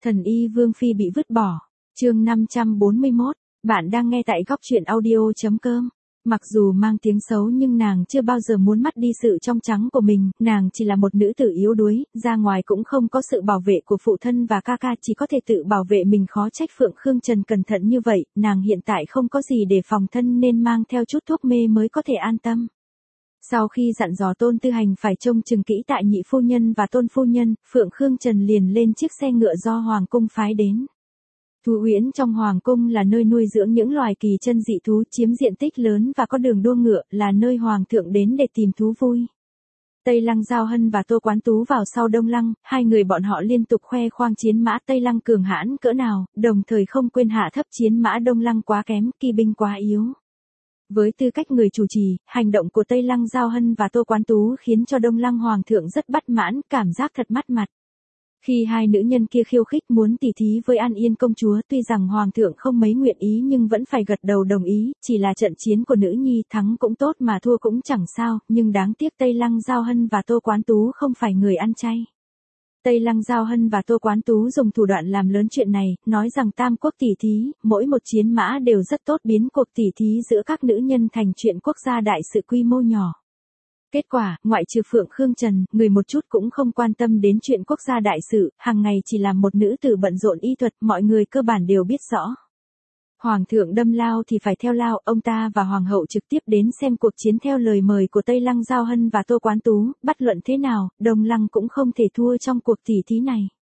Thần y Vương Phi bị vứt bỏ. Chương 541, bạn đang nghe tại góc truyện audio.com. Mặc dù mang tiếng xấu nhưng nàng chưa bao giờ muốn mất đi sự trong trắng của mình, nàng chỉ là một nữ tử yếu đuối, ra ngoài cũng không có sự bảo vệ của phụ thân và ca ca, chỉ có thể tự bảo vệ mình, khó trách Phượng Khương Trần cẩn thận như vậy, nàng hiện tại không có gì để phòng thân nên mang theo chút thuốc mê mới có thể an tâm. Sau khi dặn dò Tôn Tư Hành phải trông chừng kỹ tại nhị phu nhân và Tôn phu nhân, Phượng Khương Trần liền lên chiếc xe ngựa do Hoàng cung phái đến. Thú uyển trong Hoàng cung là nơi nuôi dưỡng những loài kỳ chân dị thú chiếm diện tích lớn và có đường đua ngựa, là nơi Hoàng thượng đến để tìm thú vui. Tây Lăng Giao Hân và Tô Quán Tú vào sau Đông Lăng, hai người bọn họ liên tục khoe khoang chiến mã Tây Lăng cường hãn cỡ nào, đồng thời không quên hạ thấp chiến mã Đông Lăng quá kém, kỳ binh quá yếu. Với tư cách người chủ trì, hành động của Tây Lăng Giao Hân và Tô Quán Tú khiến cho Đông Lăng Hoàng thượng rất bất mãn, cảm giác thật mất mặt. Khi hai nữ nhân kia khiêu khích muốn tỉ thí với An Yên công chúa, tuy rằng Hoàng thượng không mấy nguyện ý nhưng vẫn phải gật đầu đồng ý, chỉ là trận chiến của nữ nhi, thắng cũng tốt mà thua cũng chẳng sao, nhưng đáng tiếc Tây Lăng Giao Hân và Tô Quán Tú không phải người ăn chay. Tây Lăng Giao Hân và Tô Quán Tú dùng thủ đoạn làm lớn chuyện này, nói rằng tam quốc tỉ thí, mỗi một chiến mã đều rất tốt, biến cuộc tỉ thí giữa các nữ nhân thành chuyện quốc gia đại sự quy mô nhỏ. Kết quả, ngoại trừ Phượng Khương Trần, người một chút cũng không quan tâm đến chuyện quốc gia đại sự, hàng ngày chỉ làm một nữ tử bận rộn y thuật, mọi người cơ bản đều biết rõ. Hoàng thượng đâm lao thì phải theo lao, ông ta và Hoàng hậu trực tiếp đến xem cuộc chiến theo lời mời của Tây Lăng Giao Hân và Tô Quán Tú, bất luận thế nào, Đông Lăng cũng không thể thua trong cuộc tỉ thí này.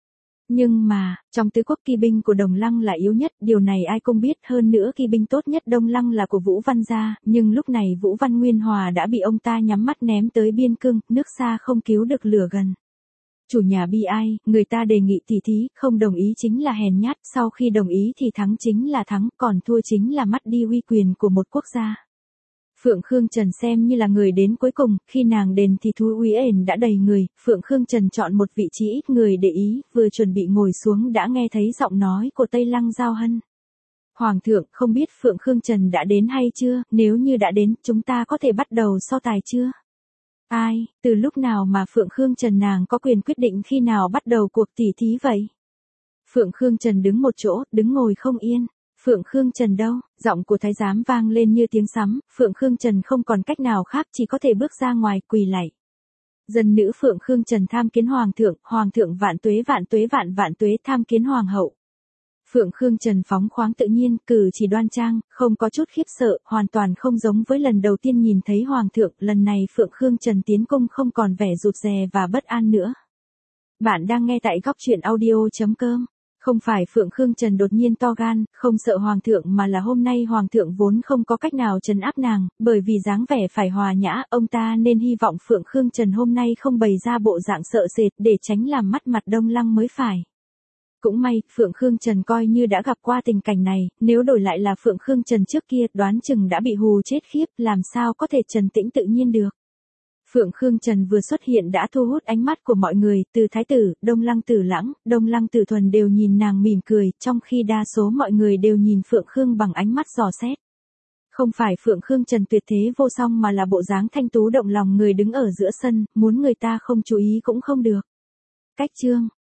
Nhưng mà, trong tứ quốc kỳ binh của Đồng Lăng là yếu nhất, điều này ai cũng biết, hơn nữa kỳ binh tốt nhất Đông Lăng là của Vũ Văn gia, nhưng lúc này Vũ Văn Nguyên Hòa đã bị ông ta nhắm mắt ném tới biên cương, nước xa không cứu được lửa gần. Chủ nhà bi ai, người ta đề nghị tỉ thí, không đồng ý chính là hèn nhát, sau khi đồng ý thì thắng chính là thắng, còn thua chính là mất đi uy quyền của một quốc gia. Phượng Khương Trần xem như là người đến cuối cùng, khi nàng đến thì thú uyển đã đầy người, Phượng Khương Trần chọn một vị trí ít người để ý, vừa chuẩn bị ngồi xuống đã nghe thấy giọng nói của Tây Lăng Giao Hân. Hoàng thượng, không biết Phượng Khương Trần đã đến hay chưa, nếu như đã đến, chúng ta có thể bắt đầu so tài chưa? Ai, từ lúc nào mà Phượng Khương Trần nàng có quyền quyết định khi nào bắt đầu cuộc tỉ thí vậy? Phượng Khương Trần đứng một chỗ, đứng ngồi không yên. Phượng Khương Trần đâu? Giọng của thái giám vang lên như tiếng sấm, Phượng Khương Trần không còn cách nào khác, chỉ có thể bước ra ngoài quỳ lạy. Dân nữ Phượng Khương Trần tham kiến Hoàng thượng vạn tuế vạn tuế, tham kiến Hoàng hậu. Phượng Khương Trần phóng khoáng tự nhiên, cử chỉ đoan trang, không có chút khiếp sợ, hoàn toàn không giống với lần đầu tiên nhìn thấy Hoàng thượng, lần này Phượng Khương Trần tiến cung không còn vẻ rụt rè và bất an nữa. Bạn đang nghe tại góc truyện audio.com. Không phải Phượng Khương Trần đột nhiên to gan, không sợ Hoàng thượng mà là hôm nay Hoàng thượng vốn không có cách nào trấn áp nàng, bởi vì dáng vẻ phải hòa nhã, ông ta nên hy vọng Phượng Khương Trần hôm nay không bày ra bộ dạng sợ sệt để tránh làm mất mặt Đông Lăng mới phải. Cũng may, Phượng Khương Trần coi như đã gặp qua tình cảnh này, nếu đổi lại là Phượng Khương Trần trước kia, đoán chừng đã bị hù chết khiếp, làm sao có thể trấn tĩnh tự nhiên được. Phượng Khương Trần vừa xuất hiện đã thu hút ánh mắt của mọi người, từ thái tử, Đông Lăng Tử Lãng, Đông Lăng Tử Thuần đều nhìn nàng mỉm cười, trong khi đa số mọi người đều nhìn Phượng Khương bằng ánh mắt dò xét. Không phải Phượng Khương Trần tuyệt thế vô song mà là bộ dáng thanh tú động lòng người đứng ở giữa sân, muốn người ta không chú ý cũng không được. Cách chương